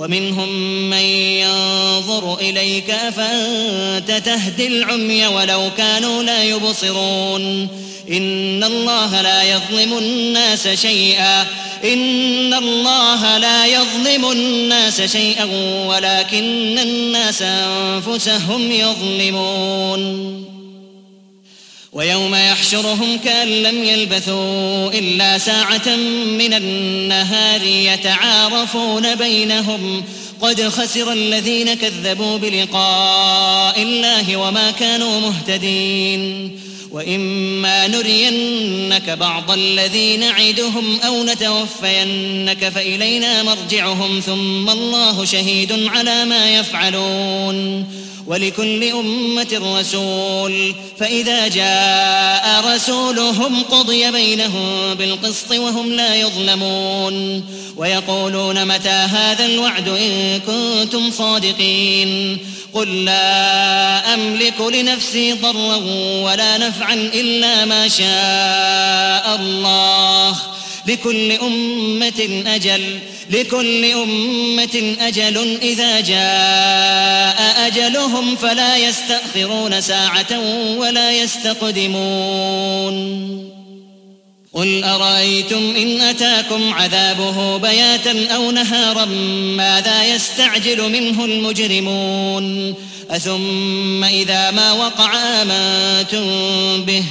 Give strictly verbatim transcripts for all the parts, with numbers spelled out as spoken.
ومنهم من ينظر إليك أفأنت تهدي العمي ولو كانوا لا يبصرون إن الله لا يظلم الناس شيئا إن الله لا يظلم الناس شيئا ولكن الناس أنفسهم يظلمون ويوم يحشرهم كأن لم يلبثوا إلا ساعة من النهار يتعارفون بينهم قد خسر الذين كذبوا بلقاء الله وما كانوا مهتدين وإما نرينك بعض الذي نعدهم أو نتوفينك فإلينا مرجعهم ثم الله شهيد على ما يفعلون ولكل أمة رسول فإذا جاء رسولهم قضي بينهم بالقسط وهم لا يظلمون ويقولون متى هذا الوعد إن كنتم صادقين قل لا أملك لنفسي ضرا ولا نفعا إلا ما شاء الله لكل أمة أجل لكل أمة أجل إذا جاء أجلهم فلا يستأخرون ساعة ولا يستقدمون قل أرأيتم إن أتاكم عذابه بياتا أو نهارا ماذا يستعجل منه المجرمون أثم إذا ما وقع آمنتم به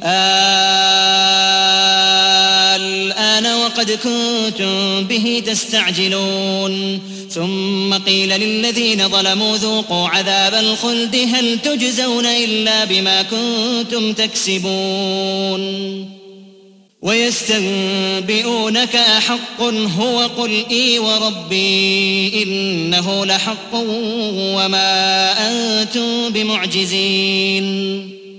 الآن وقد كنتم به تستعجلون ثم قيل للذين ظلموا ذوقوا عذاب الخلد هل تجزون إلا بما كنتم تكسبون ويستنبئونك أحق هو قل إي وربي إنه لحق وما أنتم بمعجزين